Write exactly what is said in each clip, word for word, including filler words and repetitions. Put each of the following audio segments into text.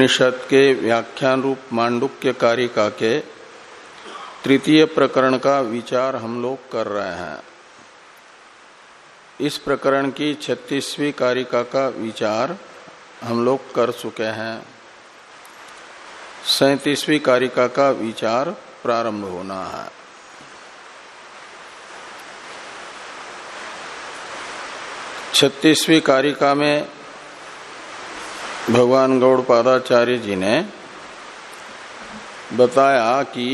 उपनिषद के व्याख्यान रूप मांडुक्य कारिका के तृतीय प्रकरण का विचार हम लोग कर रहे हैं। इस प्रकरण की छत्तीसवीं कारिका का विचार हम लोग कर चुके हैं। सैंतीसवीं कारिका का विचार प्रारंभ होना है। छत्तीसवीं कारिका में भगवान गौड़पादाचार्य जी ने बताया कि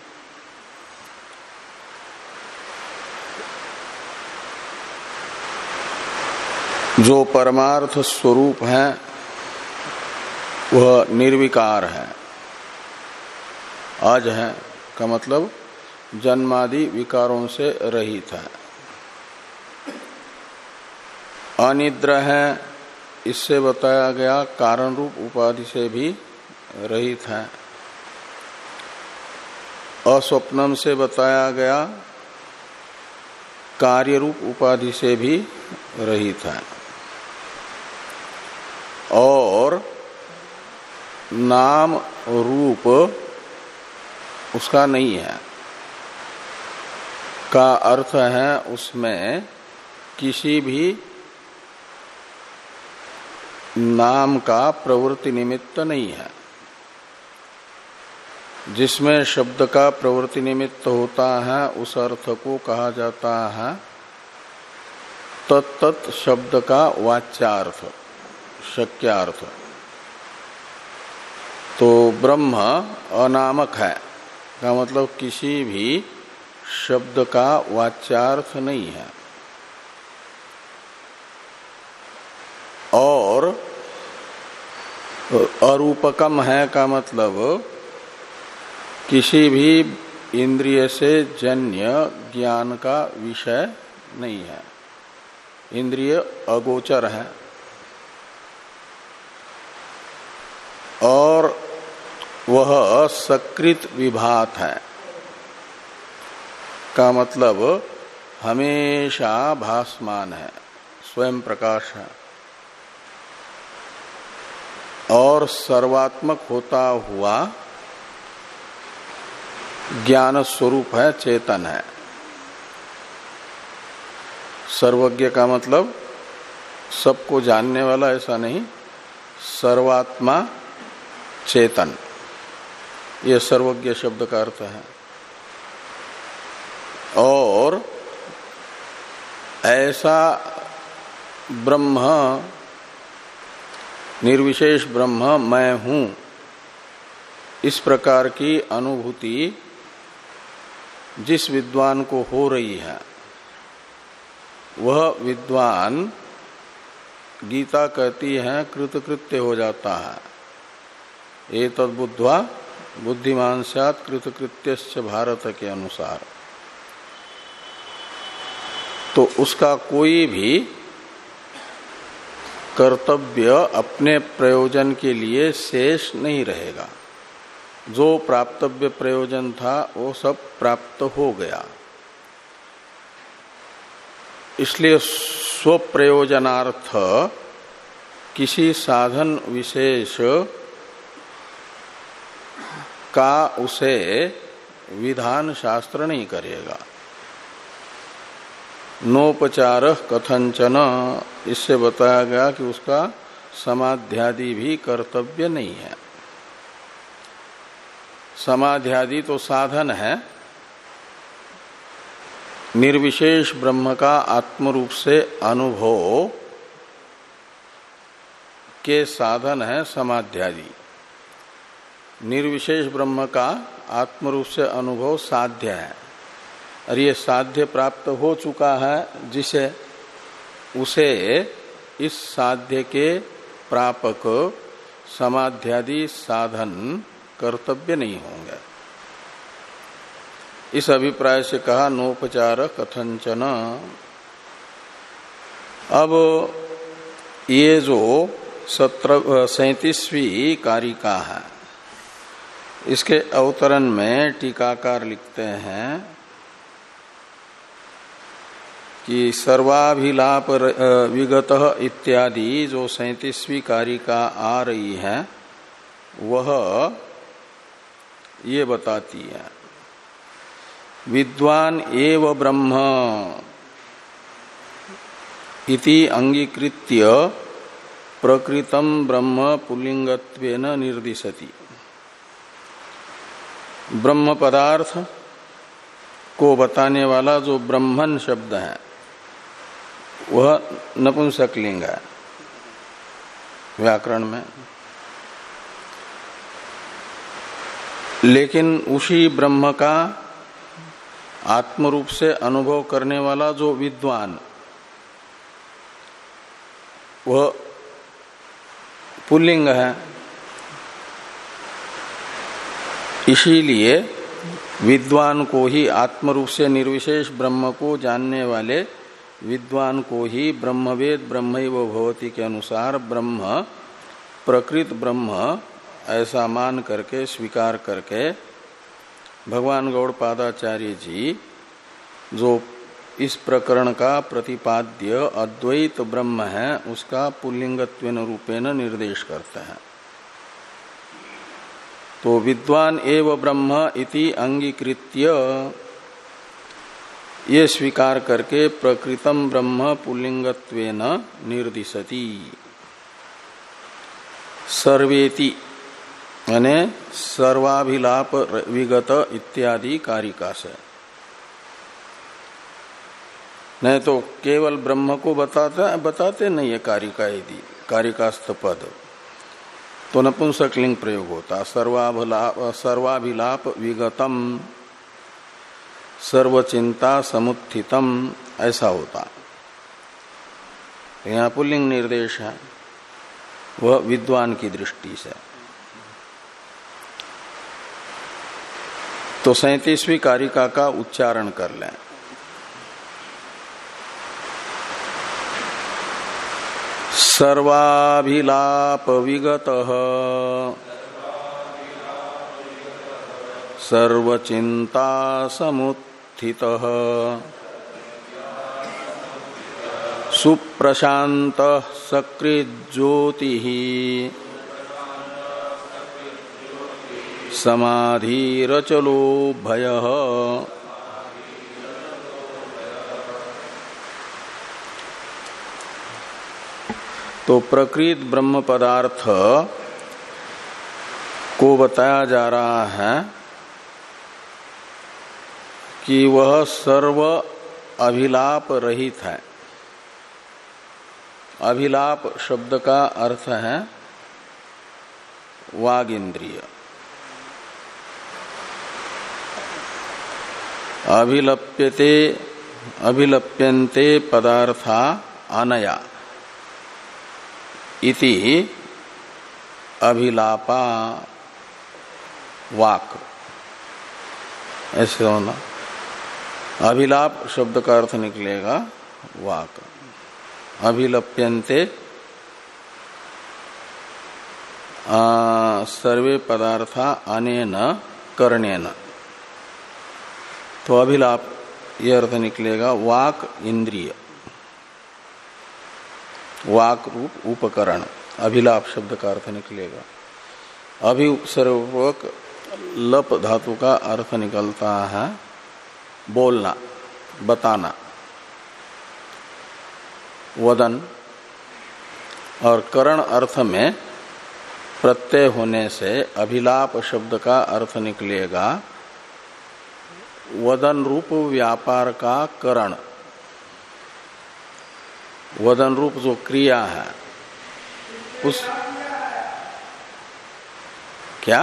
जो परमार्थ स्वरूप है वह निर्विकार है, आज है का मतलब जन्मादि विकारों से रहित है। अनिद्र है, इससे बताया गया कारण रूप उपाधि से भी रहित है। अस्वप्नम से बताया गया कार्य रूप उपाधि से भी रहित है। और नाम रूप उसका नहीं है का अर्थ है उसमें किसी भी नाम का प्रवृत्ति निमित्त नहीं है। जिसमें शब्द का प्रवृत्ति निमित्त होता है उस अर्थ को कहा जाता है तत्त शब्द का वाच्यार्थ, शक्यार्थ। तो ब्रह्म अनामक है का मतलब किसी भी शब्द का वाच्यार्थ नहीं है। और अरूपकम है का मतलब किसी भी इंद्रिय से जन्य ज्ञान का विषय नहीं है, इंद्रिय अगोचर है। और वह सकृत विभात है का मतलब हमेशा भासमान है, स्वयं प्रकाश है। और सर्वात्मक होता हुआ ज्ञान स्वरूप है, चेतन है। सर्वज्ञ का मतलब सबको जानने वाला ऐसा नहीं, सर्वात्मा चेतन, यह सर्वज्ञ शब्द का अर्थ है। और ऐसा ब्रह्म, निर्विशेष ब्रह्म मैं हूं, इस प्रकार की अनुभूति जिस विद्वान को हो रही है वह विद्वान, गीता कहती है, कृतकृत्य हो जाता है। एतद् बुद्ध्वा बुद्धिमान स्यात् कृतकृत्यश्च भारत के अनुसार। तो उसका कोई भी कर्तव्य अपने प्रयोजन के लिए शेष नहीं रहेगा। जो प्राप्तव्य प्रयोजन था वो सब प्राप्त हो गया। इसलिए स्वप्रयोजनार्थ किसी साधन विशेष का उसे विधान शास्त्र नहीं करेगा। नोपचार कथंचन, इससे बताया गया कि उसका समाध्यादि भी कर्तव्य नहीं है। समाध्यादि तो साधन है, निर्विशेष ब्रह्म का आत्मरूप से अनुभव के साधन है समाध्यादि। निर्विशेष ब्रह्म का आत्मरूप से अनुभव साध्य है। और ये साध्य प्राप्त हो चुका है जिसे, उसे इस साध्य के प्रापक समाध्यादि साधन कर्तव्य नहीं होंगे। इस अभिप्राय से कहा नोपचार कथंचन। अब ये जो सत्रह सैंतीसवीं कारिका है, इसके अवतरण में टीकाकार लिखते हैं कि सर्वाभिलाप विगत इत्यादि जो सैंतीसवीं कारिका आ रही है वह ये बताती है। विद्वान एव ब्रह्म इति अंगीकृत्य प्रकृतम ब्रह्म पुल्लिंगत्वेन निर्दिशति। ब्रह्म पदार्थ को बताने वाला जो ब्रह्मन शब्द है वह नपुंसकलिंग है व्याकरण में, लेकिन उसी ब्रह्म का आत्मरूप से अनुभव करने वाला जो विद्वान वह पुल्लिंग है। इसीलिए विद्वान को ही आत्मरूप से निर्विशेष ब्रह्म को जानने वाले विद्वान को ही ब्रह्मवेद ब्रह्मैव भवति के अनुसार ब्रह्म प्रकृत ब्रह्म ऐसा मान करके स्वीकार करके भगवान गौड़पादाचार्य जी जो इस प्रकरण का प्रतिपाद्य अद्वैत ब्रह्म है उसका पुल्लिंगत्वेन रूपेण निर्देश करते हैं। तो विद्वान एव ब्रह्म इति अंगीकृत्य ये स्वीकार करके प्रकृतम ब्रह्म पुल्लिंगत्वेन निर्दिशति। सर्वेति यानी सर्वाभिलाप विगत इत्यादि कारिका से, नहीं तो केवल ब्रह्म को बताता बताते नहीं है कारिका। यदि कारिकास्थ पद तो नपुंसकलिंग प्रयोग होता। सर्वाभिलाप सर्वाभिलाप विगतम सर्वचिंता समुत्थितम ऐसा होता। यहाँ पुल्लिंग निर्देश है वह विद्वान की दृष्टि से। तो सैंतीसवीं कारिका का उच्चारण कर लें। सर्वाभिलाप विगतः सर्वचिंता समुत्थितः सुप्रशांतः सकृज्योतिः समाधिरचलो भयः। तो प्रकृत ब्रह्म पदार्थ को बताया जा रहा है कि वह सर्व अभिलाप रहित है। अभिलाप शब्द का अर्थ है वाग इंद्रिय। अभिलप्यते अभिलप्यन्ते पदार्था अनया इति अभिलापा वाक ऐसे होना। अभिलाप शब्द का अर्थ निकलेगा वाक। अभिलप्यन्ते सर्वे पदार्था अनेन करणेन, तो अभिलाप यह अर्थ निकलेगा वाक इंद्रिय, वाक रूप उपकरण। अभिलाप शब्द का अर्थ निकलेगा। अभि उपसर्गपूर्वक लप धातु का अर्थ निकलता है बोलना, बताना, वदन। और करण अर्थ में प्रत्यय होने से अभिलाप शब्द का अर्थ निकलेगा वदन रूप व्यापार का करण। वदन रूप जो क्रिया है उस क्या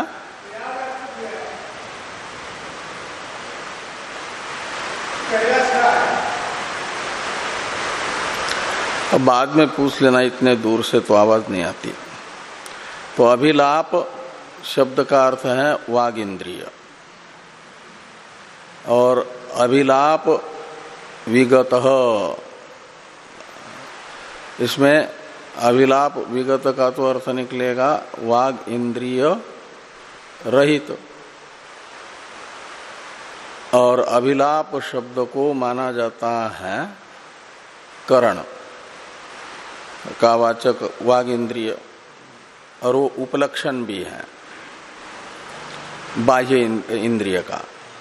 अब बाद में पूछ लेना, इतने दूर से तो आवाज नहीं आती। तो अभिलाप शब्द का अर्थ है वाग इंद्रिय, और अभिलाप विगतः, इसमें अभिलाप विगत का तो अर्थ निकलेगा वाग इंद्रिय रहित। और अभिलाप शब्द को माना जाता है करण का वाचक वाग इंद्रिय, और वो उपलक्षण भी है। बाह्य इंद्रिय का।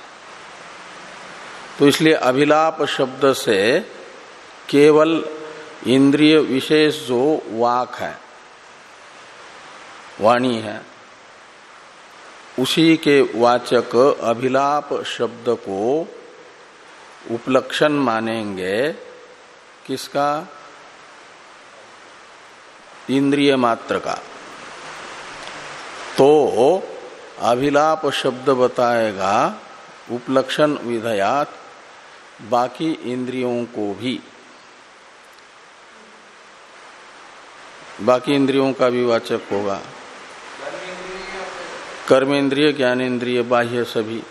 तो इसलिए अभिलाप शब्द से केवल इंद्रिय विशेष जो वाक है, वाणी है, उसी के वाचक अभिलाप शब्द को उपलक्षण मानेंगे। किसका? इंद्रिय मात्र का। तो अभिलाप शब्द बताएगा उपलक्षण विधयात बाकी इंद्रियों को भी, बाकी इंद्रियों का भी वाचक होगा। कर्मेंद्रिय, ज्ञानेन्द्रिय, बाह्य सभी।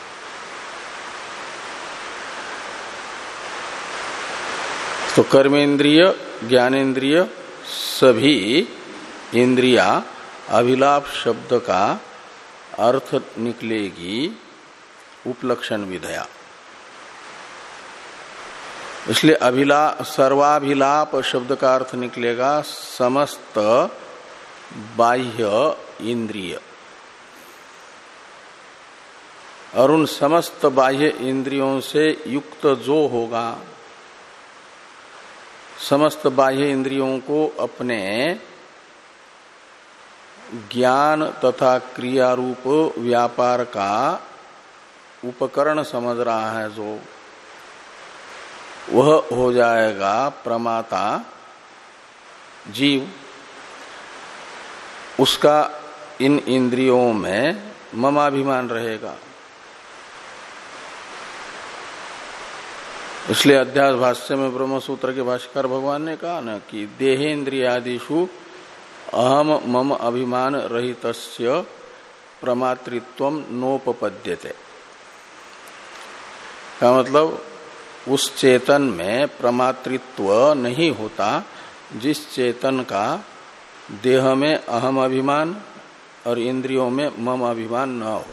तो कर्मेंद्रिय, ज्ञानेन्द्रिय, सभी इंद्रिया अभिलाप शब्द का अर्थ निकलेगी उपलक्षण विधया। इसलिए अभिला सर्वाभिलाप शब्द का अर्थ निकलेगा समस्त बाह्य इंद्रिय। और उन समस्त बाह्य इंद्रियों से युक्त जो होगा, समस्त बाह्य इंद्रियों को अपने ज्ञान तथा क्रिया रूप व्यापार का उपकरण समझ रहा है जो, वह हो जाएगा प्रमाता जीव। उसका इन इंद्रियों में ममाभिमान रहेगा। इसलिए अध्यास भाष्य में ब्रह्म सूत्र के भाष्यकार भगवान ने कहा ना कि देहेन्द्रियादिषु अहम मम अभिमान रहितस्य प्रमातृत्वम नोपपद्यते। का मतलब उस चेतन में प्रमातृत्व नहीं होता जिस चेतन का देह में अहम अभिमान और इंद्रियों में मम अभिमान न हो।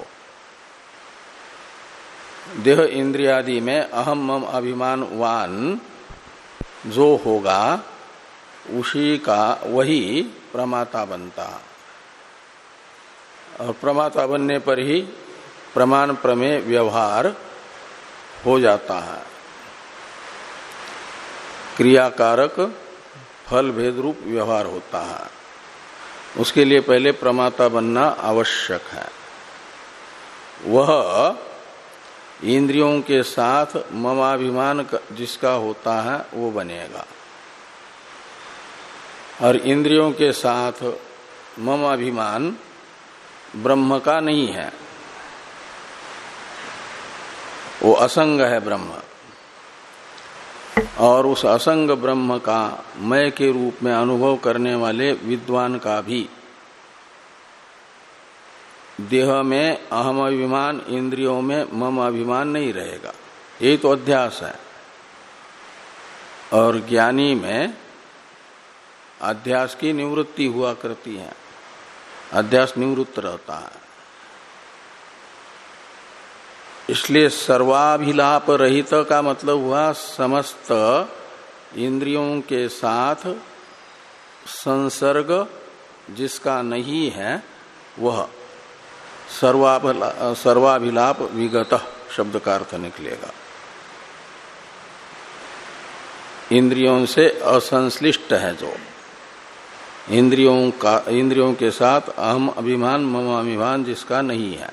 देह इंद्रियादि में अहम मम अभिमानवान जो होगा उसी का वही प्रमाता बनता। और प्रमाता बनने पर ही प्रमाण प्रमेय व्यवहार हो जाता है। क्रियाकारक फल भेद रूप व्यवहार होता है। उसके लिए पहले प्रमाता बनना आवश्यक है। वह इंद्रियों के साथ ममाभिमान जिसका होता है वो बनेगा। और इंद्रियों के साथ ममाभिमान ब्रह्म का नहीं है, वो असंग है ब्रह्म। और उस असंग ब्रह्म का मय के रूप में अनुभव करने वाले विद्वान का भी देह में अहम अभिमान, इंद्रियों में मम अभिमान नहीं रहेगा। यही तो अध्यास है। और ज्ञानी में अध्यास की निवृत्ति हुआ करती है, अध्यास निवृत्त रहता है। इसलिए सर्वाभिलाप रहित का मतलब हुआ समस्त इंद्रियों के साथ संसर्ग जिसका नहीं है वह सर्वाभिलाप विगत शब्द का अर्थ निकलेगा। इंद्रियों से असंश्लिष्ट है जो, इंद्रियों का इंद्रियों के साथ अहम अभिमान मम अभिमान जिसका नहीं है।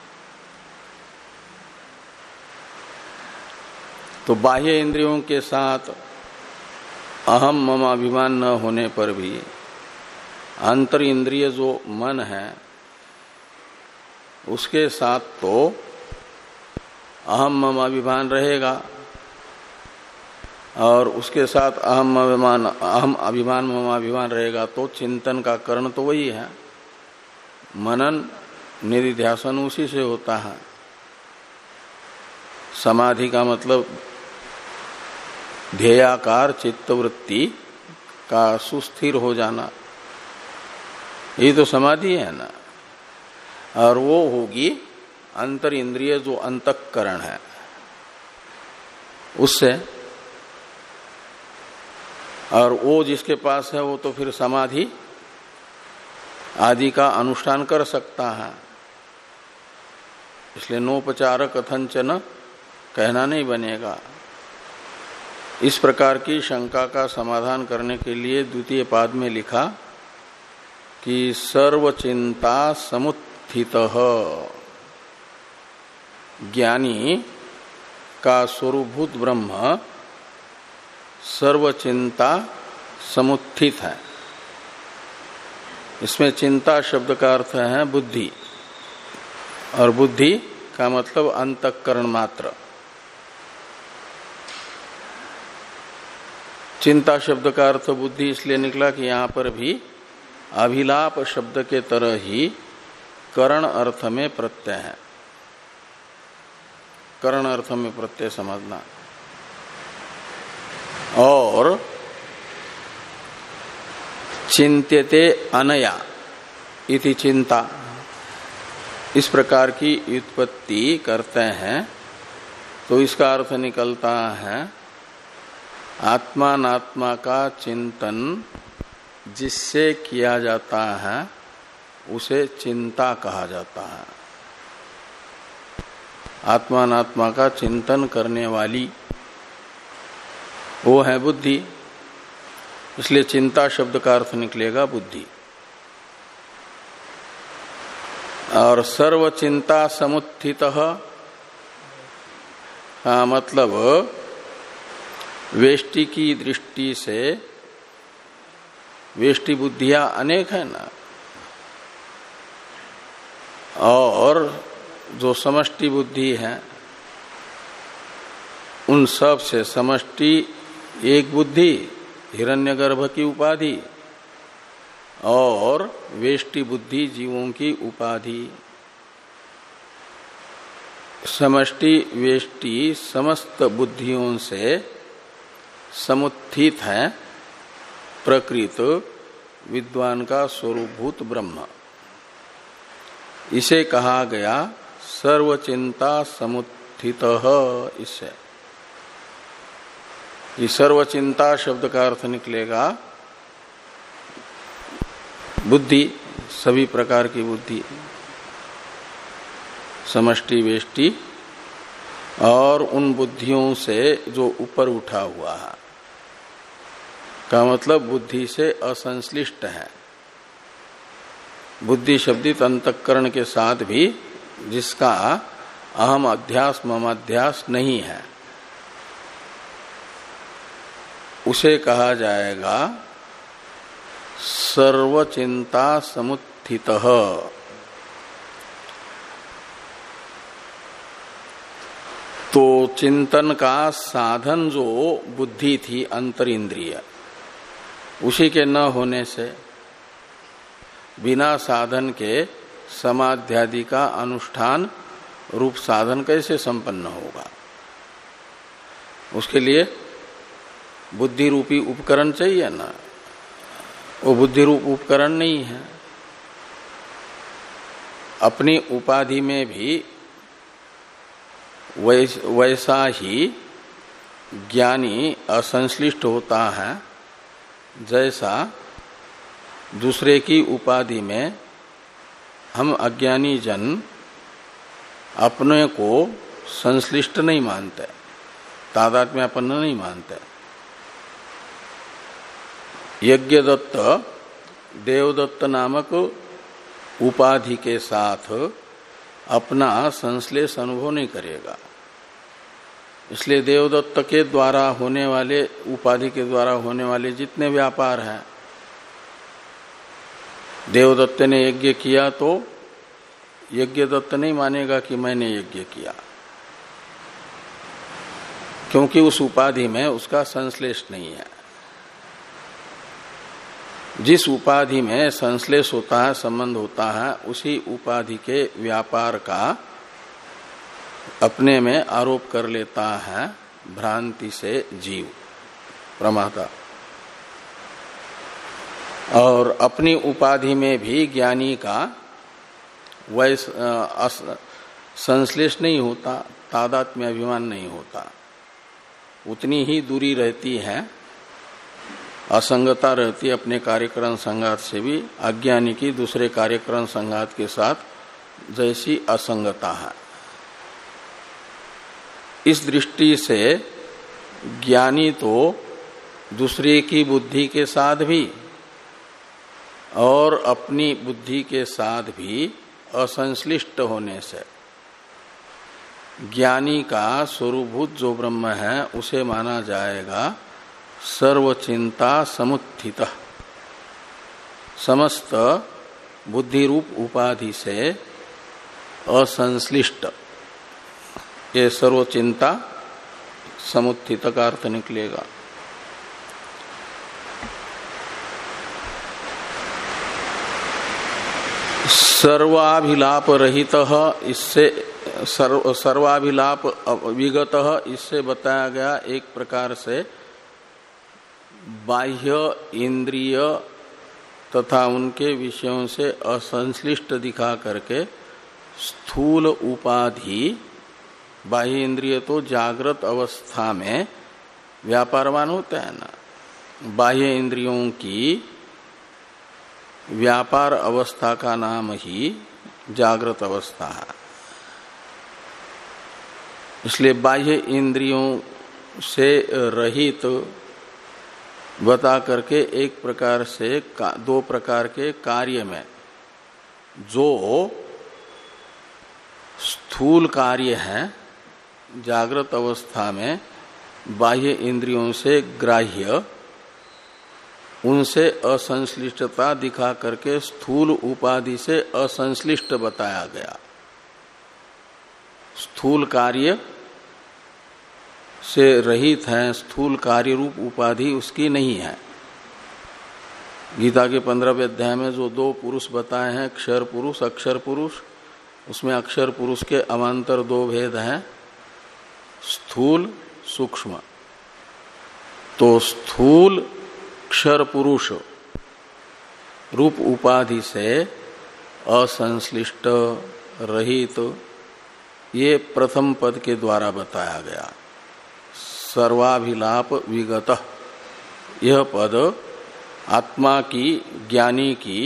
तो बाह्य इंद्रियों के साथ अहम मम अभिमान न होने पर भी अंतर इंद्रिय जो मन है उसके साथ तो अहम मम अभिमान रहेगा। और उसके साथ अहम अभिमान अहम अभिमान मम अभिमान रहेगा तो चिंतन का कारण तो वही है। मनन निधिध्यासन उसी से होता है। समाधि का मतलब ध्येयाकार चित्तवृत्ति का सुस्थिर हो जाना, ये तो समाधि है ना। और वो होगी अंतर इंद्रिय जो अंतःकरण है उससे। और वो जिसके पास है वो तो फिर समाधि आदि का अनुष्ठान कर सकता है। इसलिए नोपचार कथंचन कहना नहीं बनेगा। इस प्रकार की शंका का समाधान करने के लिए द्वितीय पाद में लिखा कि सर्वचिंता समुत्थितः, ज्ञानी का स्वरूपभूत ब्रह्म सर्वचिंता समुत्थित है। इसमें चिंता शब्द का अर्थ है बुद्धि, और बुद्धि का मतलब अंतःकरण मात्र। चिंता शब्द का अर्थ बुद्धि इसलिए निकला कि यहां पर भी अभिलाप शब्द के तरह ही करण अर्थ में प्रत्यय है। करण अर्थ में प्रत्यय समझना। और चिंत्यते अनया इति चिंता, इस प्रकार की व्युत्पत्ति करते हैं तो इसका अर्थ निकलता है आत्मानात्मा का चिंतन जिससे किया जाता है उसे चिंता कहा जाता है। आत्मानात्मा का चिंतन करने वाली वो है बुद्धि, इसलिए चिंता शब्द का अर्थ निकलेगा बुद्धि। और सर्वचिंता समुत्थितः का मतलब वेष्टि की दृष्टि से वेष्टि बुद्धियां अनेक है ना, और जो समष्टि बुद्धि है उन सब से समष्टि एक बुद्धि हिरण्यगर्भ की उपाधि और वेष्टि बुद्धि जीवों की उपाधि। समष्टि वेष्टि समस्त बुद्धियों से समुत्थित है प्रकृत विद्वान का स्वरूपभूत ब्रह्म। इसे कहा गया सर्वचिंता समुत्थितः। इससे ये सर्वचिंता शब्द का अर्थ निकलेगा बुद्धि, सभी प्रकार की बुद्धि, समष्टि वेष्टि और उन बुद्धियों से जो ऊपर उठा हुआ है, का मतलब बुद्धि से असंश्लिष्ट है। बुद्धि शब्दित अंतःकरण के साथ भी जिसका अहम अध्यास ममाध्यास नहीं है उसे कहा जाएगा सर्वचिंता समुत्थितः। तो चिंतन का साधन जो बुद्धि थी अंतरिंद्रिय, उसी के न होने से बिना साधन के समाध्यादि का अनुष्ठान रूप साधन कैसे संपन्न होगा। उसके लिए बुद्धि रूपी उपकरण चाहिए ना, वो बुद्धि रूप उपकरण नहीं है। अपनी उपाधि में भी वैस, वैसा ही ज्ञानी असंश्लिष्ट होता है जैसा दूसरे की उपाधि में हम अज्ञानी जन अपने को संश्लिष्ट नहीं मानते, तादात्म्यपन्न नहीं मानते। यज्ञदत्त देवदत्त नामक उपाधि के साथ अपना संश्लेष अनुभव नहीं करेगा। इसलिए देवदत्त के द्वारा होने वाले, उपाधि के द्वारा होने वाले जितने व्यापार हैं, देवदत्त ने यज्ञ किया तो यज्ञदत्त नहीं मानेगा कि मैंने यज्ञ किया, क्योंकि उस उपाधि में उसका संश्लेष नहीं है। जिस उपाधि में संश्लेष होता है, संबंध होता है, उसी उपाधि के व्यापार का अपने में आरोप कर लेता है भ्रांति से जीव प्रमाता। और अपनी उपाधि में भी ज्ञानी का वैस संश्लेष नहीं होता, तादात्म्य अभिमान नहीं होता। उतनी ही दूरी रहती है, असंगता रहती है अपने कार्यकरण संघात से भी, अज्ञानी की दूसरे कार्यकरण संघात के साथ जैसी असंगता है। इस दृष्टि से ज्ञानी तो दूसरे की बुद्धि के साथ भी और अपनी बुद्धि के साथ भी असंश्लिष्ट होने से ज्ञानी का स्वरूभूत जो ब्रह्म है उसे माना जाएगा सर्वचिंता समुत्थित, समस्त बुद्धि रूप उपाधि से असंश्लिष्ट। ये सर्वचिंता समुत्थित का अर्थ निकलेगा। सर्वाभिलाप रहित, इससे सर्व, सर्वाभिलाप विगत, इससे बताया गया एक प्रकार से बाह्य इंद्रिय तथा उनके विषयों से असंश्लिष्ट दिखा करके स्थूल उपाधि, बाह्य इंद्रिय तो जागृत अवस्था में व्यापारवान होते हैं ना, बाह्य इंद्रियों की व्यापार अवस्था का नाम ही जागृत अवस्था है। इसलिए बाह्य इंद्रियों से रहित बता करके एक प्रकार से दो प्रकार के कार्य में जो स्थूल कार्य है जागृत अवस्था में बाह्य इंद्रियों से ग्राह्य, उनसे असंश्लिष्टता दिखा करके स्थूल उपाधि से असंश्लिष्ट बताया गया। स्थूल कार्य से रहित है, स्थूल कार्य रूप उपाधि उसकी नहीं है। गीता के पंद्रहवें अध्याय में जो दो पुरुष बताए हैं, क्षर पुरुष अक्षर पुरुष, उसमें अक्षर पुरुष के अवान्तर दो भेद हैं, स्थूल सूक्ष्म। तो स्थूल क्षर पुरुष रूप उपाधि से असंश्लिष्ट रहित, ये प्रथम पद के द्वारा बताया गया। सर्वाभिलाप विगत, यह पद आत्मा की, ज्ञानी की,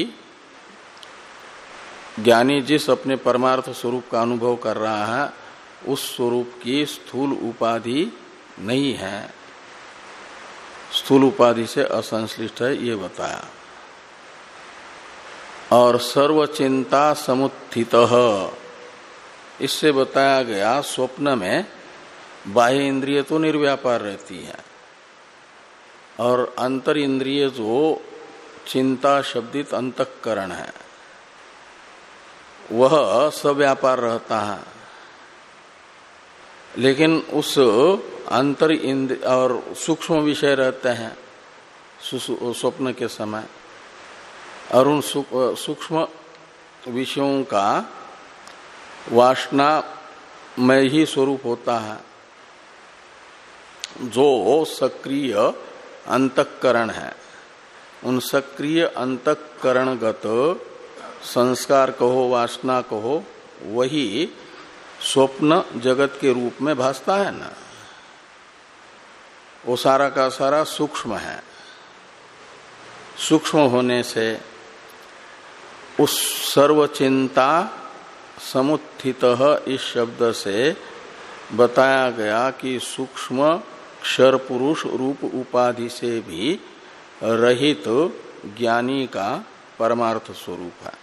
ज्ञानी जिस अपने परमार्थ स्वरूप का अनुभव कर रहा है उस स्वरूप की स्थूल उपाधि नहीं है, स्थूल उपाधि से असंश्लिष्ट है, ये बताया। और सर्वचिंता समुत्थित, इससे बताया गया स्वप्न में बाह्य इंद्रिय तो निर्व्यापार रहती है और अंतर इंद्रिय जो चिंता शब्दित अंतःकरण है वह सव्यापार रहता है। लेकिन उस अंतर इंद्रिय और सूक्ष्म विषय रहते हैं स्वप्न के समय, और उन सूक्ष्म विषयों का वासना में ही स्वरूप होता है। जो सक्रिय अंतःकरण है, उन सक्रिय अंतःकरणगत संस्कार कहो, वासना कहो, वही स्वप्न जगत के रूप में भासता है ना। वो सारा का सारा सूक्ष्म है। सूक्ष्म होने से उस सर्वचिंता समुत्थित इस शब्द से बताया गया कि सूक्ष्म क्षर पुरुष रूप उपाधि से भी रहित ज्ञानी का परमार्थ स्वरूप है।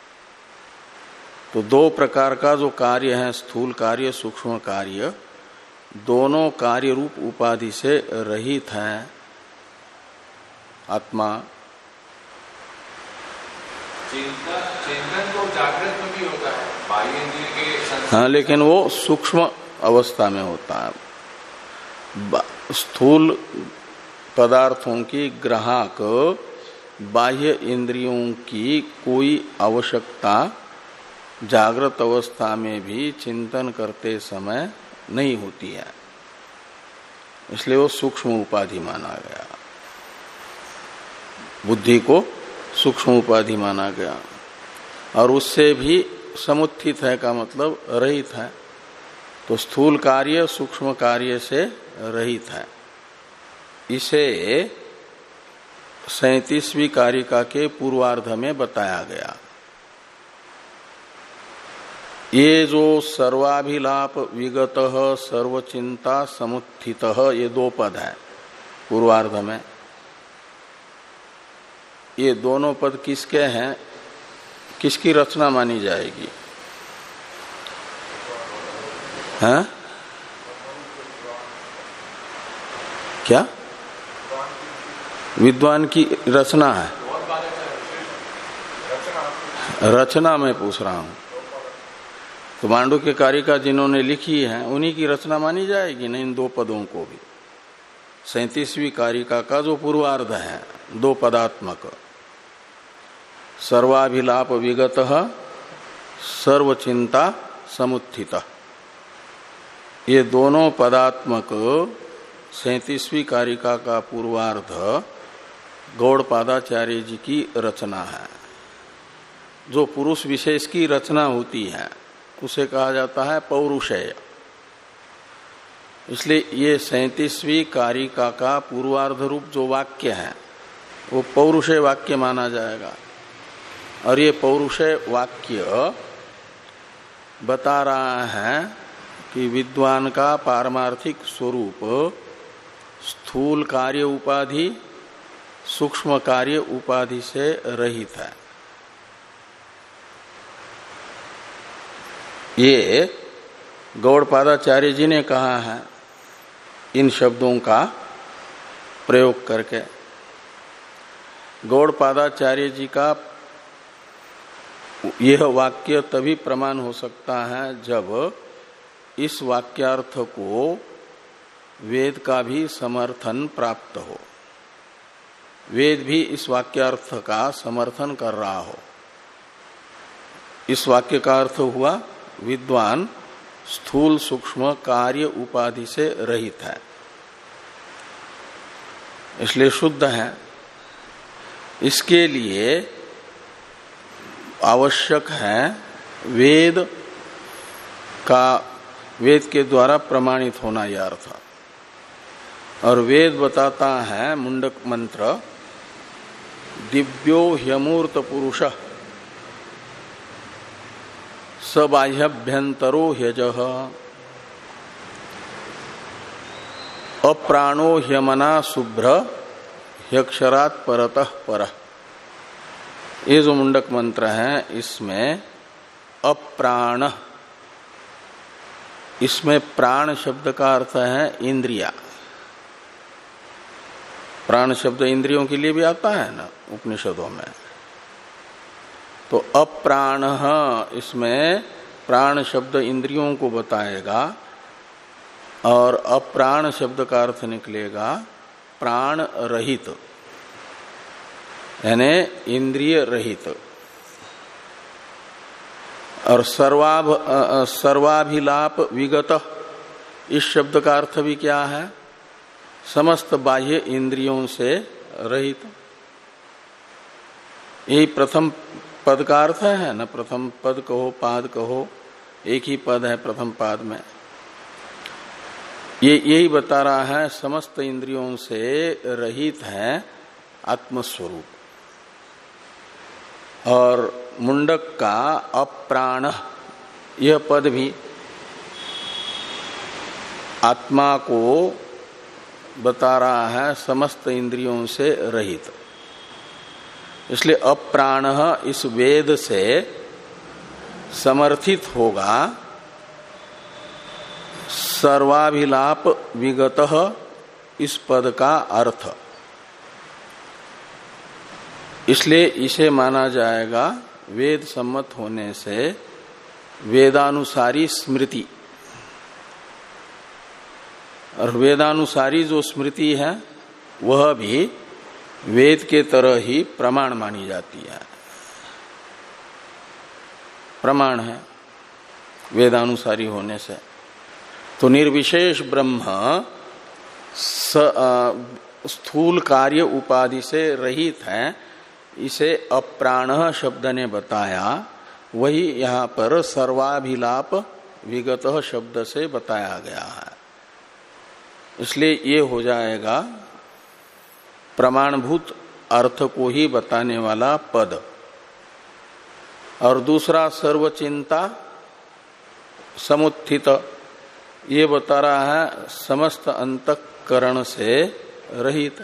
तो दो प्रकार का जो कार्य है, स्थूल कार्य सूक्ष्म कार्य, दोनों कार्य रूप उपाधि से रहित है आत्मा। चिंतन तो जागृत में भी होता है, बाह्य इंद्रिय के, हाँ, लेकिन वो सूक्ष्म अवस्था में होता है। स्थूल पदार्थों की ग्राहक बाह्य इंद्रियों की कोई आवश्यकता जागृत अवस्था में भी चिंतन करते समय नहीं होती है, इसलिए वो सूक्ष्म उपाधि माना गया। बुद्धि को सूक्ष्म उपाधि माना गया और उससे भी समुत्थित है का मतलब रहित है। तो स्थूल कार्य सूक्ष्म कार्य से रहित है। इसे सैंतीसवीं कारिका के पूर्वार्ध में बताया गया। ये जो सर्वाभिलाप विगत सर्वचिंता समुत्थित ये दो पद है पूर्वार्ध में, ये दोनों पद किसके हैं, किसकी रचना मानी जाएगी? हैं? क्या विद्वान की रचना है? रचना मैं पूछ रहा हूं। तो मांडू के कारिका जिन्होंने लिखी है उन्हीं की रचना मानी जाएगी ना इन दो पदों को भी? सैंतीसवीं कारिका का जो पूर्वार्ध है दो पदात्मक, सर्वाभिलाप विगत सर्वचिंता समुत्थित, ये दोनों पदात्मक सैंतीसवीं कारिका का पूर्वार्ध गौड़पादाचार्य जी की रचना है। जो पुरुष विशेष की रचना होती है उसे कहा जाता है पौरुषेय। इसलिए ये सैंतीसवीं कारिका का पूर्वार्ध रूप जो वाक्य है वो पौरुषेय वाक्य माना जाएगा। और ये पौरुषेय वाक्य बता रहा है कि विद्वान का पारमार्थिक स्वरूप स्थूल कार्य उपाधि सूक्ष्म कार्य उपाधि से रहित है। ये गौड़पादाचार्य जी ने कहा है इन शब्दों का प्रयोग करके। गौड़पादाचार्य जी का यह वाक्य तभी प्रमाण हो सकता है जब इस वाक्यार्थ को वेद का भी समर्थन प्राप्त हो, वेद भी इस वाक्यार्थ का समर्थन कर रहा हो। इस वाक्य का अर्थ हुआ विद्वान स्थूल सूक्ष्म कार्य उपाधि से रहित है, इसलिए शुद्ध है। इसके लिए आवश्यक है वेद का, वेद के द्वारा प्रमाणित होना यह अर्थ। और वेद बताता है मुंडक मंत्र, दिव्यो ह्यमूर्त पुरुष सबाह्यभ्यंतरो ह्यजः अप्राणो ह्यमना शुभ्र ह्यक्षरात् परतः परः। ये जो मुंडक मंत्र है इसमें अप्राण, इसमें प्राण शब्द का अर्थ है इंद्रिया। प्राण शब्द इंद्रियों के लिए भी आता है ना उपनिषदों में। तो अप्राण इसमें प्राण शब्द इंद्रियों को बताएगा और अप्राण शब्द का अर्थ निकलेगा प्राण रहित, यानी इंद्रिय रहित। और सर्वाभ सर्वाभिलाप विगत इस शब्द का अर्थ भी क्या है? समस्त बाह्य इंद्रियों से रहित। यही प्रथम पद का अर्थ है ना, प्रथम पद कहो पाद कहो एक ही पद है प्रथम पाद में। ये यही बता रहा है समस्त इंद्रियों से रहित है आत्मस्वरूप। और मुंडक का अप्राण यह पद भी आत्मा को बता रहा है समस्त इंद्रियों से रहित। इसलिए अप्राण इस वेद से समर्थित होगा सर्वाभिलाप विगत इस पद का अर्थ। इसलिए इसे माना जाएगा वेद सम्मत होने से वेदानुसारी स्मृति। और वेदानुसारी जो स्मृति है वह भी वेद के तरह ही प्रमाण मानी जाती है, प्रमाण है वेदानुसारी होने से। तो निर्विशेष ब्रह्म स्थूल कार्य उपाधि से रहित है, इसे अप्राण शब्द ने बताया। वही यहाँ पर सर्वाभिलाप विगत शब्द से बताया गया है। इसलिए ये हो जाएगा प्रमाणभूत अर्थ को ही बताने वाला पद। और दूसरा सर्वचिंता समुत्थित ये बता रहा है समस्त अंतःकरण से रहित,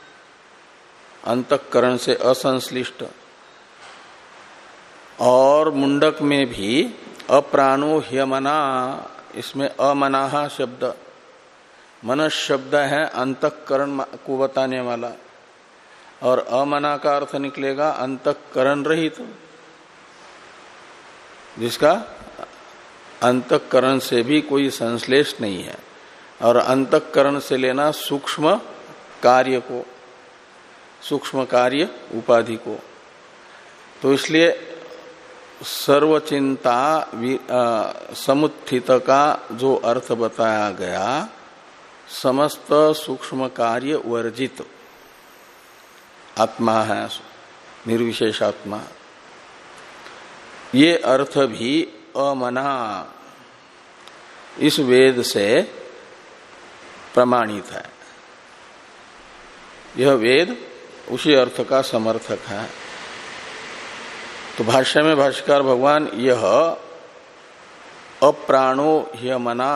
अंतःकरण से असंश्लिष्ट। और मुंडक में भी अप्राणो ह्यमना, इसमें अमनाहा शब्द, मनस शब्द है अंतःकरण को बताने वाला, और अमना का अर्थ निकलेगा अंतःकरण रहित, जिसका अंतःकरण से भी कोई संश्लेष नहीं है। और अंतःकरण से लेना सूक्ष्म कार्य को, सूक्ष्म कार्य उपाधि को। तो इसलिए सर्वचिंता समुत्थित का जो अर्थ बताया गया, समस्त सूक्ष्म कार्य वर्जित आत्मा है, निर्विशेष आत्मा, ये अर्थ भी अमना इस वेद से प्रमाणित है। यह वेद उसी अर्थ का समर्थक है। तो भाष्य में भाष्यकार भगवान यह अप्राणो ह्यमना,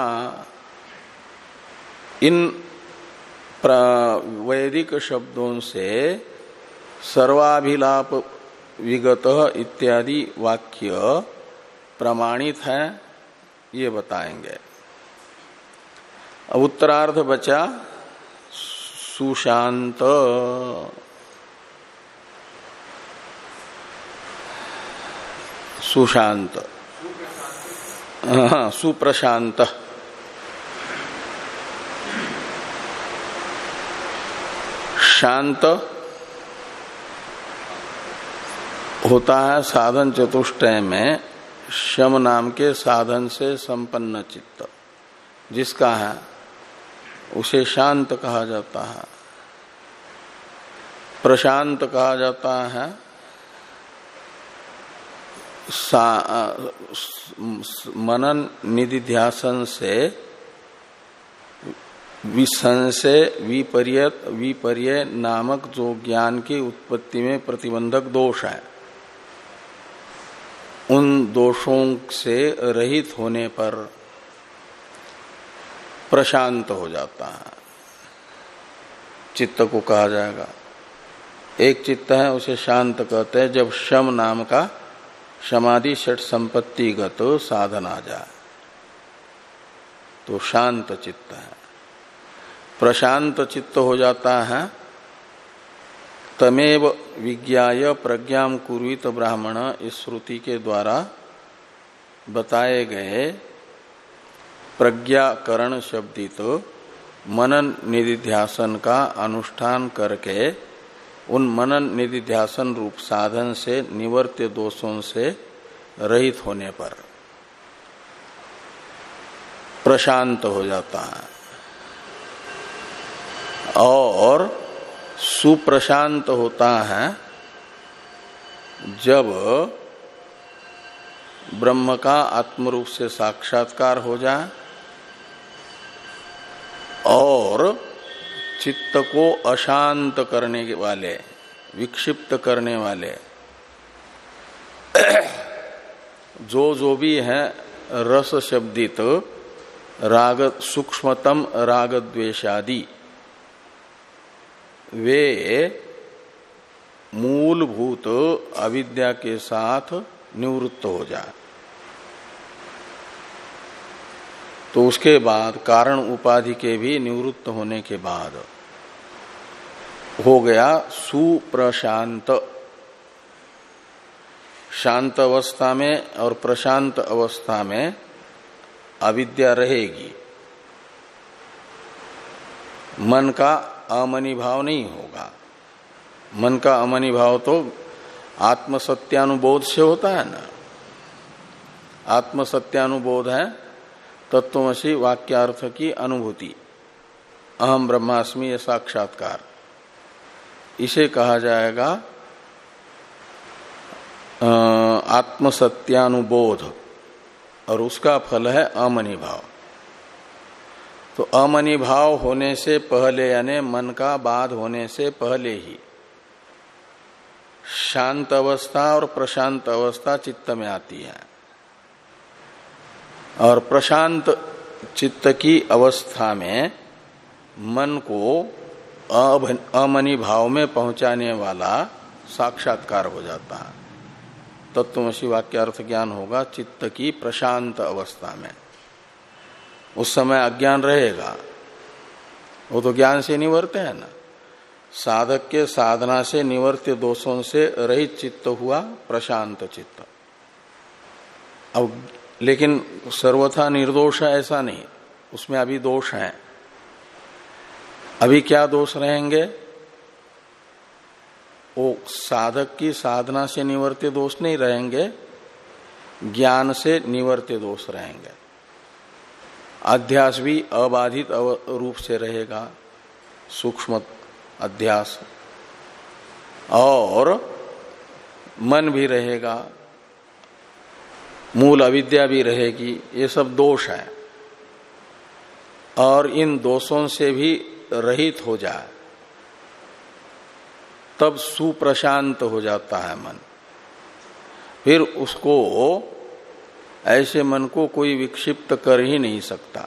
इन वैदिक शब्दों से सर्वाभिलाप विगत इत्यादि वाक्य प्रमाणित है, ये बताएंगे। अब उत्तरार्ध बचा सुशांत। सुशांत, हाँ, सुप्रशांत। शांत होता है साधन चतुष्टय में शम नाम के साधन से संपन्न चित्त जिसका है, उसे शांत कहा जाता है। प्रशांत कहा जाता है मनन निधिध्यासन से विसंशय विपर्यत विपर्य नामक जो ज्ञान की उत्पत्ति में प्रतिबंधक दोष है, उन दोषों से रहित होने पर प्रशांत हो जाता है, चित्त को कहा जाएगा। एक चित्त है उसे शांत कहते हैं जब शम नाम का समाधि षट संपत्तिगत साधन आ जाए तो शांत चित्त है। प्रशांत चित्त हो जाता है तमेव विज्ञाय प्रज्ञाम कुर्वीत ब्राह्मण, इस श्रुति के द्वारा बताए गए प्रज्ञाकरण शब्दित मनन निधिध्यासन का अनुष्ठान करके उन मनन निधिध्यासन रूप साधन से निवर्त्य दोषों से रहित होने पर प्रशांत हो जाता है। और सुप्रशांत होता है जब ब्रह्म का आत्मरूप से साक्षात्कार हो जाए और चित्त को अशांत करने वाले, विक्षिप्त करने वाले जो जो भी है रस शब्दित राग, सूक्ष्मतम राग द्वेषादि, वे मूलभूत अविद्या के साथ निवृत्त हो जाए तो उसके बाद कारण उपाधि के भी निवृत्त होने के बाद हो गया सुप्रशांत। शांत अवस्था में और प्रशांत अवस्था में अविद्या रहेगी, मन का अमनि भाव नहीं होगा। मन का अमनि भाव तो आत्मसत्यानुबोध से होता है ना। आत्मसत्यानुबोध है तत्वमसि वाक्यार्थ की अनुभूति, अहम ब्रह्मास्मि ये साक्षात्कार, इसे कहा जाएगा आत्मसत्यानुबोध और उसका फल है अमनि भाव। तो अमनि भाव होने से पहले यानी मन का बाध होने से पहले ही शांत अवस्था और प्रशांत अवस्था चित्त में आती है और प्रशांत चित्त की अवस्था में मन को अमनि भाव में पहुंचाने वाला साक्षात्कार हो जाता है। तत्वमसि वाक्यार्थ ज्ञान होगा चित्त की प्रशांत अवस्था में। उस समय अज्ञान रहेगा, वो तो ज्ञान से निवर्त है ना। साधक के साधना से निवर्त्य दोषों से रहित चित्त हुआ प्रशांत चित्त। अब लेकिन सर्वथा निर्दोष है ऐसा नहीं, उसमें अभी दोष है। अभी क्या दोष रहेंगे? वो साधक की साधना से निवर्त्य दोष नहीं रहेंगे, ज्ञान से निवर्त्य दोष रहेंगे। अध्यास भी अबाधित रूप से रहेगा, सूक्ष्म अध्यास, और मन भी रहेगा, मूल अविद्या भी रहेगी। ये सब दोष है। और इन दोषों से भी रहित हो जाए तब सुप्रशांत हो जाता है मन। फिर उसको, ऐसे मन को कोई विक्षिप्त कर ही नहीं सकता,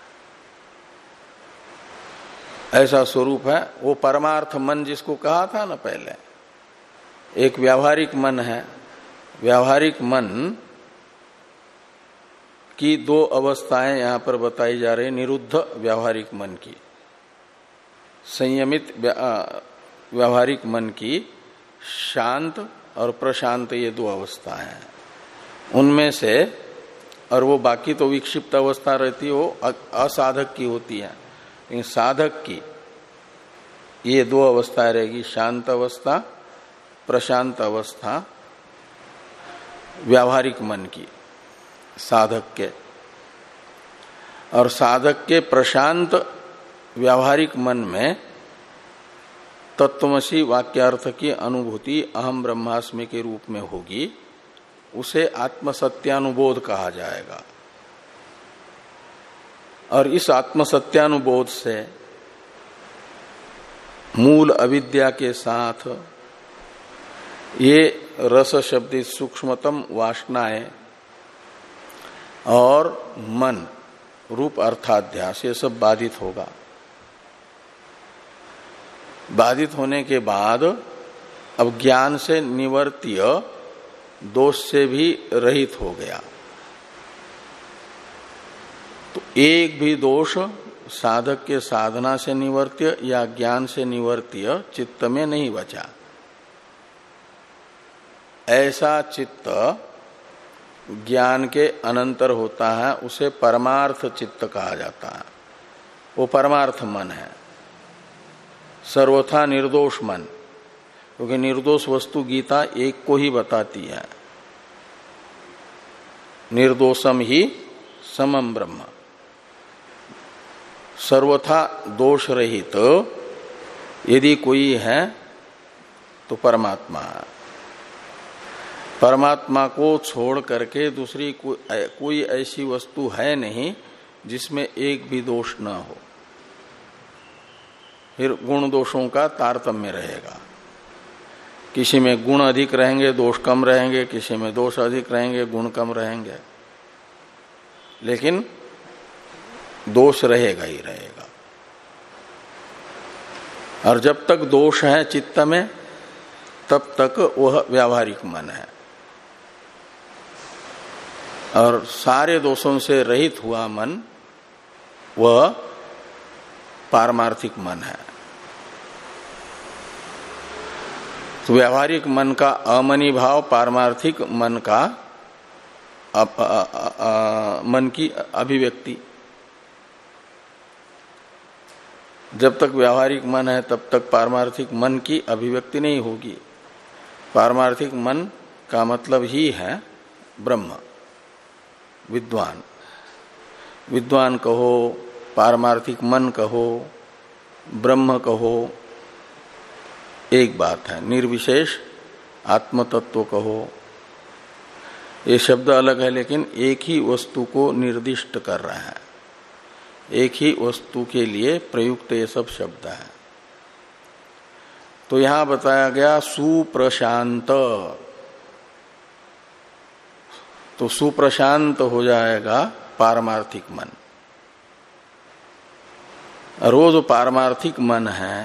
ऐसा स्वरूप है वो परमार्थ मन जिसको कहा था ना पहले। एक व्यावहारिक मन है। व्यावहारिक मन की दो अवस्थाएं यहां पर बताई जा रही। निरुद्ध व्यावहारिक मन की, संयमित व्यावहारिक मन की, शांत और प्रशांत, ये दो अवस्थाएं हैं। उनमें से, और वो बाकी तो विक्षिप्त अवस्था रहती है, वो असाधक की होती है। लेकिन साधक की ये दो अवस्थाएं रहेगी, शांत अवस्था, प्रशांत अवस्था, व्यावहारिक मन की साधक के। और साधक के प्रशांत व्यावहारिक मन में तत्वमसि वाक्यार्थ की अनुभूति अहम ब्रह्मास्मि के रूप में होगी। उसे आत्मसत्यानुबोध कहा जाएगा। और इस आत्मसत्यानुबोध से मूल अविद्या के साथ ये रस शब्दित सूक्ष्मतम वासनाएं और मन रूप अर्थाध्यास, ये सब बाधित होगा। बाधित होने के बाद अब ज्ञान से निवर्त्य दोष से भी रहित हो गया। तो एक भी दोष साधक के साधना से निवर्त्य या ज्ञान से निवर्त्य चित्त में नहीं बचा। ऐसा चित्त ज्ञान के अनंतर होता है, उसे परमार्थ चित्त कहा जाता है। वो परमार्थ मन है, सर्वथा निर्दोष मन। क्योंकि निर्दोष वस्तु गीता एक को ही बताती है, निर्दोषम ही समम ब्रह्म। सर्वथा दोष रहित तो यदि कोई है तो परमात्मा है। परमात्मा को छोड़ करके दूसरी को, कोई ऐसी वस्तु है नहीं जिसमें एक भी दोष न हो। फिर गुण दोषों का तारतम्य रहेगा। किसी में गुण अधिक रहेंगे, दोष कम रहेंगे, किसी में दोष अधिक रहेंगे, गुण कम रहेंगे, लेकिन दोष रहेगा ही रहेगा। और जब तक दोष है चित्त में तब तक वह व्यावहारिक मन है। और सारे दोषों से रहित हुआ मन वह पारमार्थिक मन है। तो व्यावहारिक मन का अमनि भाव पारमार्थिक मन का अ, अ, अ, अ, मन की अभिव्यक्ति। जब तक व्यावहारिक मन है तब तक पारमार्थिक मन की अभिव्यक्ति नहीं होगी। पारमार्थिक मन का मतलब ही है ब्रह्म, विद्वान। विद्वान कहो, पारमार्थिक मन कहो, ब्रह्म कहो, एक बात है। निर्विशेष आत्म तत्व कहो, ये शब्द अलग है लेकिन एक ही वस्तु को निर्दिष्ट कर रहा है। एक ही वस्तु के लिए प्रयुक्त ये सब शब्द है। तो यहां बताया गया सुप्रशांत, तो सुप्रशांत हो जाएगा पारमार्थिक मन। और वो जो पारमार्थिक मन है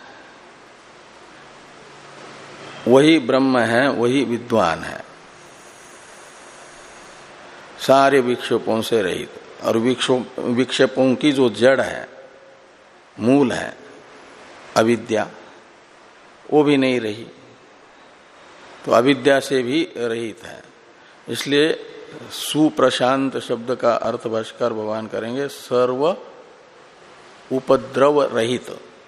वही ब्रह्म है, वही विद्वान है, सारे विक्षेपों से रहित। और विक्षेपों की जो जड़ है, मूल है अविद्या, वो भी नहीं रही, तो अविद्या से भी रहित है। इसलिए सुप्रशांत शब्द का अर्थ भाष्कर भगवान करेंगे सर्व उपद्रव रहित।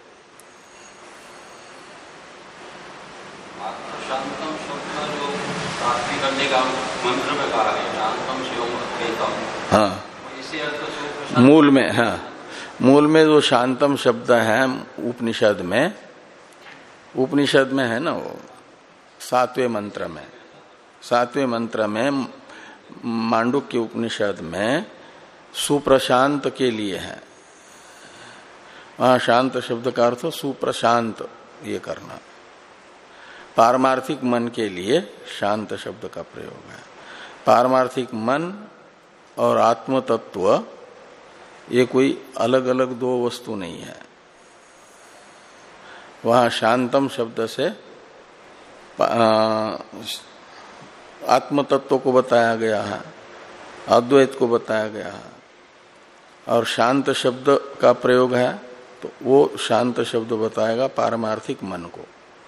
शांतम शब्द जो प्राप्ति करने का मंत्र में कहा है, शांतम शिवम अद्वैतम, हाँ इसी अर्थ मूल में, हाँ मूल में जो शांतम शब्द है उपनिषद में, उपनिषद में है ना, वो सातवें मंत्र में, सातवें मंत्र में मांडुक्य उपनिषद में सुप्रशांत के लिए है। वहां शांत शब्द का अर्थ सुप्रशांत ये करना, पारमार्थिक मन के लिए शांत शब्द का प्रयोग है। पारमार्थिक मन और आत्म तत्व ये कोई अलग अलग दो वस्तु नहीं है। वहां शांतम शब्द से आत्म तत्व को बताया गया है, अद्वैत को बताया गया है। और शांत शब्द का प्रयोग है तो वो शांत शब्द बताएगा पारमार्थिक मन को।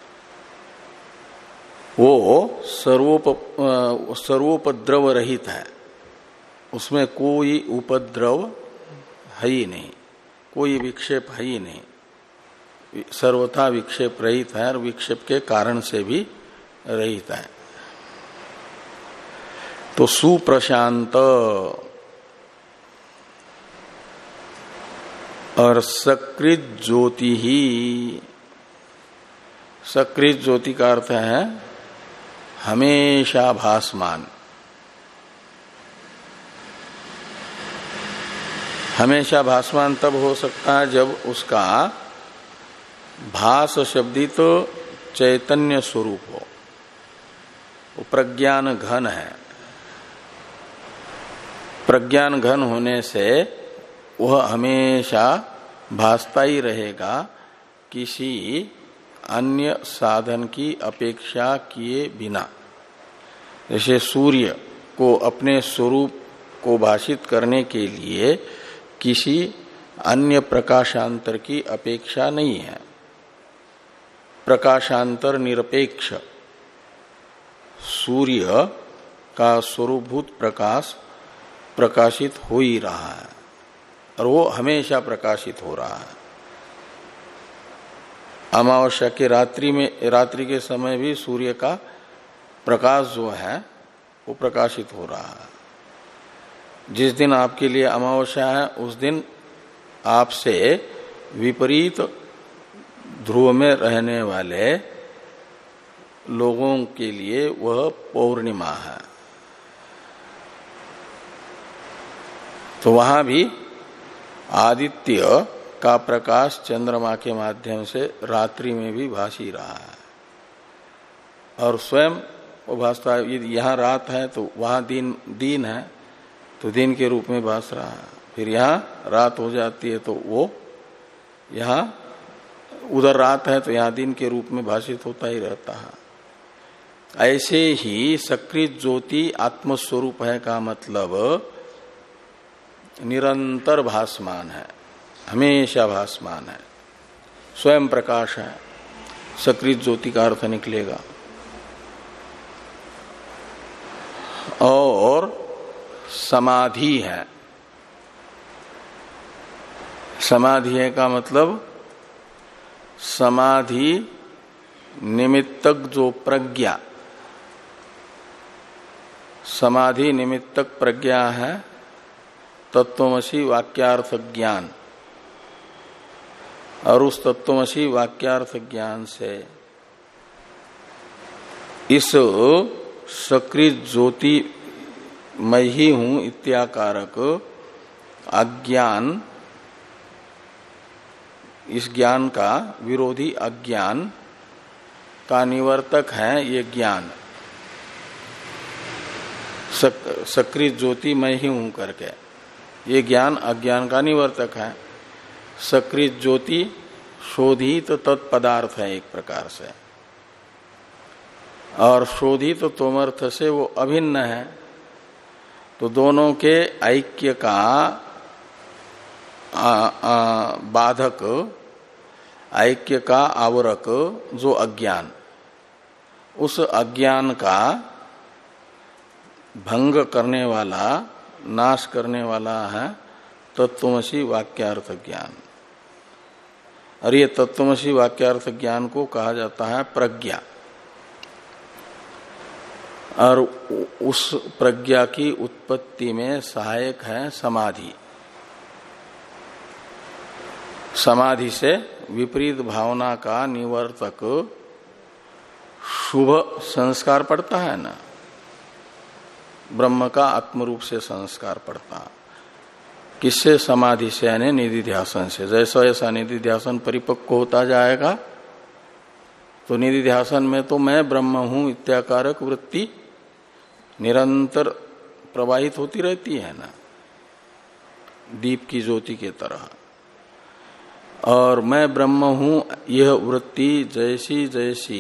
वो सर्वोप सर्वोपद्रव रहित है, उसमें कोई उपद्रव है ही नहीं, कोई विक्षेप है ही नहीं, सर्वथा विक्षेप रहित है और विक्षेप के कारण से भी रहित है। तो सुप्रशांत और सकृत ज्योति ही, सकृत ज्योति का अर्थ है हमेशा भासमान। हमेशा भासमान तब हो सकता है जब उसका भास शब्दित तो चैतन्य स्वरूप हो, वो प्रज्ञान घन है। प्रज्ञान घन होने से वह हमेशा भासता ही रहेगा, किसी अन्य साधन की अपेक्षा किए बिना। जैसे सूर्य को अपने स्वरूप को भाषित करने के लिए किसी अन्य प्रकाशांतर की अपेक्षा नहीं है, प्रकाशांतर निरपेक्ष सूर्य का स्वरूपभूत प्रकाश प्रकाशित हो ही रहा है और वो हमेशा प्रकाशित हो रहा है। अमावस्या के रात्रि में, रात्रि के समय भी सूर्य का प्रकाश जो है वो प्रकाशित हो रहा है। जिस दिन आपके लिए अमावस्या है उस दिन आपसे विपरीत ध्रुव में रहने वाले लोगों के लिए वह पौर्णिमा है। तो वहां भी आदित्य का प्रकाश चंद्रमा के माध्यम से रात्रि में भी भास ही रहा है और स्वयं वो भासता है। यहाँ रात है तो वहां दिन दिन है तो दिन के रूप में भास रहा है, फिर यहाँ रात हो जाती है तो वो यहाँ उधर रात है तो यहाँ दिन के रूप में भाषित होता ही रहता है। ऐसे ही सकृत ज्योति आत्मस्वरूप है का मतलब निरंतर भासमान है, हमेशा भासमान है, स्वयं प्रकाश है। सकृत ज्योति का अर्थ निकलेगा। और समाधि है, समाधि है का मतलब समाधि निमित्तक जो प्रज्ञा, समाधि निमित्तक प्रज्ञा है तत्वमसी वाक्यार्थ ज्ञान, और उस तत्वमसी वाक्यार्थ ज्ञान से इस सकृत ज्योति मैं ही हूं इत्याकारक अज्ञान, इस ज्ञान का विरोधी अज्ञान का निवर्तक है ये ज्ञान। सक, सकृत ज्योति मैं ही हूं करके ये ज्ञान अज्ञान का निवर्तक है। सकृत ज्योति शोधित तत्पदार्थ है एक प्रकार से, और शोधित तोमर्थ से वो अभिन्न है। तो दोनों के ऐक्य का आ, आ, बाधक, ऐक्य का आवरक जो अज्ञान, उस अज्ञान का भंग करने वाला, नाश करने वाला है तत्वमसी वाक्यार्थ ज्ञान। और ये तत्वमसी वाक्यार्थ ज्ञान को कहा जाता है प्रज्ञा। और उस प्रज्ञा की उत्पत्ति में सहायक है समाधि। समाधि से विपरीत भावना का निवर्तक शुभ संस्कार पड़ता है ना, ब्रह्म का आत्मरूप से संस्कार पड़ता। किससे? समाधि से, यानी निधिध्यासन से। जैसा जैसा निधिध्यासन परिपक्व होता जाएगा तो निधिध्यासन में तो मैं ब्रह्म हूं इत्याकारक वृत्ति निरंतर प्रवाहित होती रहती है ना, दीप की ज्योति के तरह। और मैं ब्रह्म हूं यह वृत्ति जैसी जैसी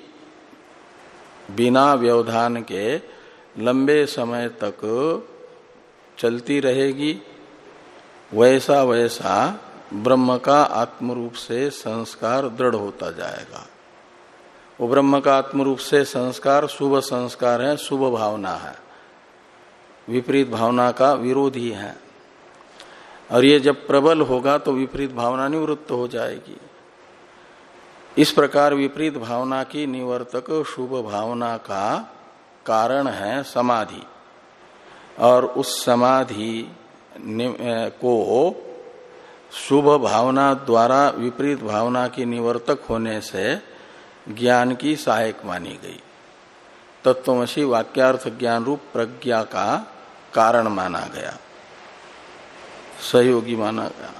बिना व्यवधान के लंबे समय तक चलती रहेगी, वैसा वैसा ब्रह्म का आत्मरूप से संस्कार दृढ़ होता जाएगा। वो ब्रह्म का आत्मरूप से संस्कार शुभ संस्कार है, शुभ भावना है, विपरीत भावना का विरोधी है। और ये जब प्रबल होगा तो विपरीत भावना निवृत्त हो जाएगी। इस प्रकार विपरीत भावना की निवर्तक शुभ भावना का कारण है समाधि। और उस समाधि को शुभ भावना द्वारा विपरीत भावना की निवर्तक होने से ज्ञान की सहायक मानी गई। तत्वमसी वाक्यार्थ ज्ञान रूप प्रज्ञा का कारण माना गया, सहयोगी माना गया।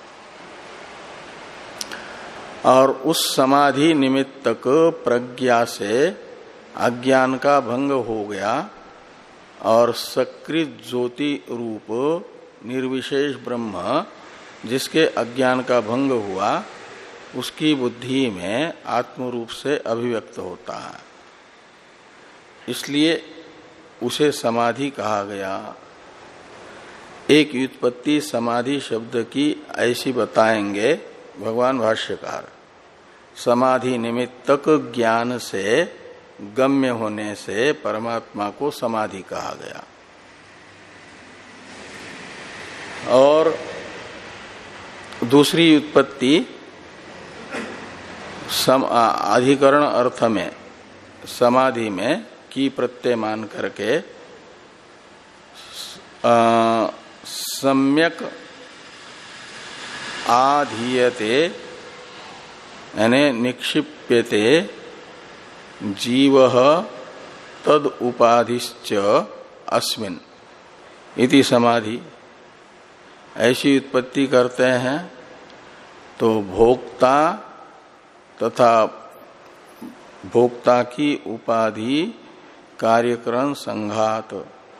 और उस समाधि निमित्तक प्रज्ञा से अज्ञान का भंग हो गया और सकृत ज्योति रूप निर्विशेष ब्रह्म जिसके अज्ञान का भंग हुआ उसकी बुद्धि में आत्मरूप से अभिव्यक्त होता है, इसलिए उसे समाधि कहा गया। एक व्युत्पत्ति समाधि शब्द की ऐसी बताएंगे भगवान भाष्यकार, समाधि निमित्तक ज्ञान से गम्य होने से परमात्मा को समाधि कहा गया। और दूसरी व्युत्पत्ति सम अधिकरण अर्थ में समाधि में की प्रत्यय मान करके आ, सम्यक आधीयते यानी निक्षिप्यते जीवः तद उपाधिश्च अस्मिन् इति समाधि, ऐसी उत्पत्ति करते हैं तो भोक्ता तथा भोक्ता की उपाधि कार्यक्रम संघात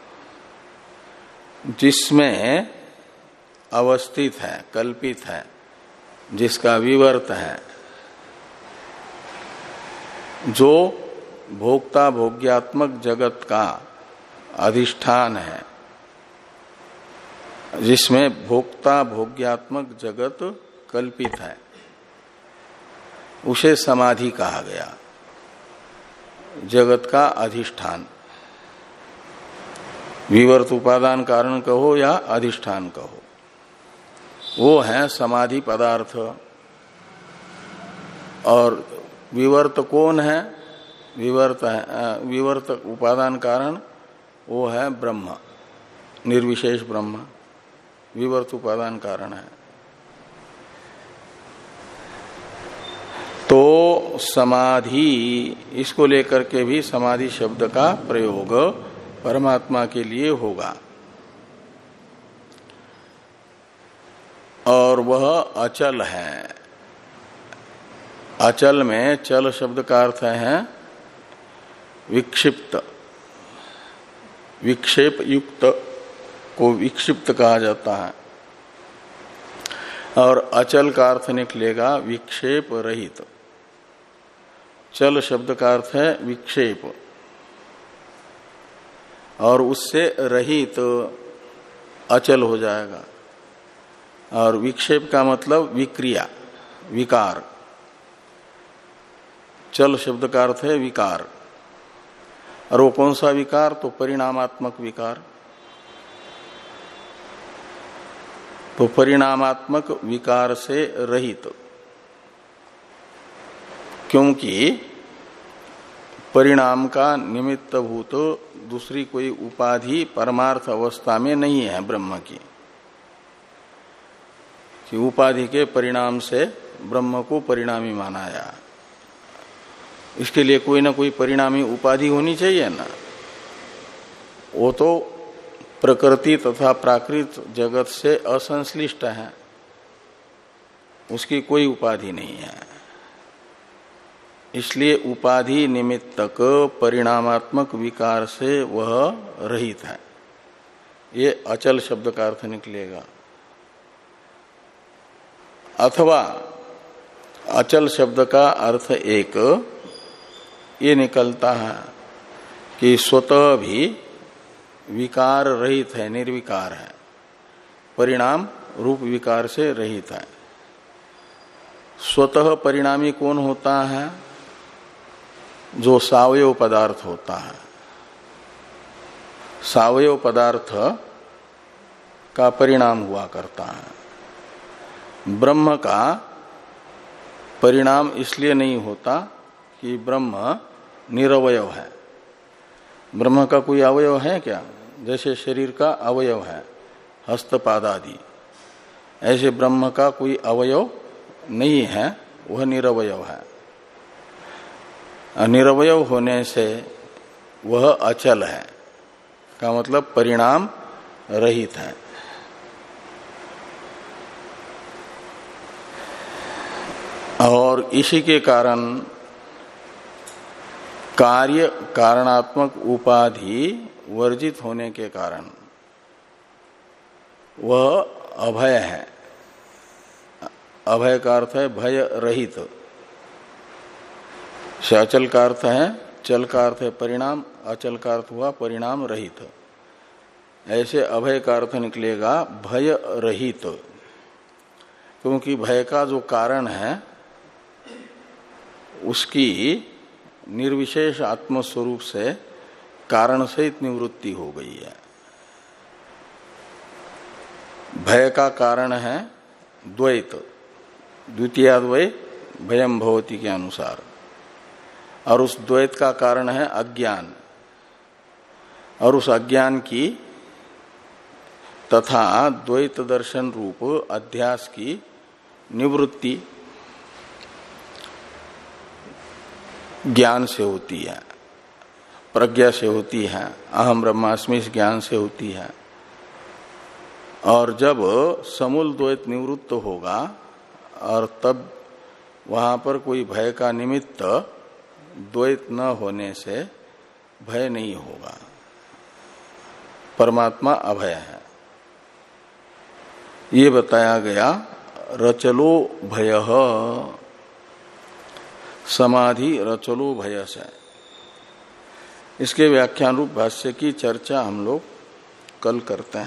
जिसमें अवस्थित है, कल्पित है, जिसका विवर्त है, जो भोक्ता भोग्यात्मक जगत का अधिष्ठान है, जिसमें भोक्ता भोग्यात्मक जगत कल्पित है, उसे समाधि कहा गया। जगत का अधिष्ठान, विवर्त उपादान कारण कहो या अधिष्ठान कहो, वो है समाधि पदार्थ। और विवर्त कौन है? विवर्त है, विवर्त उपादान कारण वो है ब्रह्म, निर्विशेष ब्रह्म विवर्त उपादान कारण है। तो समाधि, इसको लेकर के भी समाधि शब्द का प्रयोग परमात्मा के लिए होगा। और वह अचल है। अचल में चल शब्द का अर्थ है विक्षिप्त, विक्षेप युक्त को विक्षिप्त कहा जाता है। और अचल का अर्थ निकलेगा विक्षेप रहित। चल शब्द का अर्थ है विक्षेप, और उससे रहित अचल हो जाएगा। और विक्षेप का मतलब विक्रिया, विकार। चल शब्द का अर्थ है विकार, और वो कौन सा विकार? तो परिणामात्मक विकार। तो परिणामात्मक विकार से रहित, क्योंकि परिणाम का निमित्तभूत दूसरी कोई उपाधि परमार्थ अवस्था में नहीं है ब्रह्म की, कि उपाधि के परिणाम से ब्रह्म को परिणामी मानाया। इसके लिए कोई ना कोई परिणामी उपाधि होनी चाहिए ना। वो तो प्रकृति तथा प्राकृत जगत से असंश्लिष्ट है, उसकी कोई उपाधि नहीं है। इसलिए उपाधि निमित्तक परिणामात्मक विकार से वह रहित है। ये अचल शब्द का अर्थ निकलेगा। अथवा अचल शब्द का अर्थ एक ये निकलता है कि स्वतः भी विकार रहित है, निर्विकार है, परिणाम रूप विकार से रहित है। स्वतः परिणामी कौन होता है? जो सावयव पदार्थ होता है। सावयव पदार्थ का परिणाम हुआ करता है। ब्रह्म का परिणाम इसलिए नहीं होता कि ब्रह्म निरवयव है। ब्रह्म का कोई अवयव है क्या? जैसे शरीर का अवयव है हस्तपाद आदि, ऐसे ब्रह्म का कोई अवयव नहीं है, वह निरवयव है। निरवयव होने से वह अचल है, का मतलब परिणाम रहित है। और इसी के कारण कार्य कारणात्मक उपाधि वर्जित होने के कारण वह अभय है। अभय का अर्थ है भय रहित। अचल का अर्थ है, चल का अर्थ है परिणाम, अचल का अर्थ हुआ परिणाम रहित। ऐसे अभय का अर्थ निकलेगा भय रहित, क्योंकि भय का जो कारण है उसकी निर्विशेष आत्मस्वरूप से कारण सहित निवृत्ति हो गई है। भय का कारण है द्वैत, द्वितीयाद्वय भयम भवति के अनुसार, और उस द्वैत का कारण है अज्ञान, और उस अज्ञान की तथा द्वैत दर्शन रूप अध्यास की निवृत्ति ज्ञान से होती है, प्रज्ञा से होती है, अहम ब्रह्मास्मि इस ज्ञान से होती है। और जब समूल द्वैत निवृत्त होगा और तब वहां पर कोई भय का निमित्त द्वैत न होने से भय नहीं होगा। परमात्मा अभय है। ये बताया गया रचलो भयः, समाधि रचलो भय से। इसके व्याख्यान रूप भाष्य की चर्चा हम लोग कल करते हैं।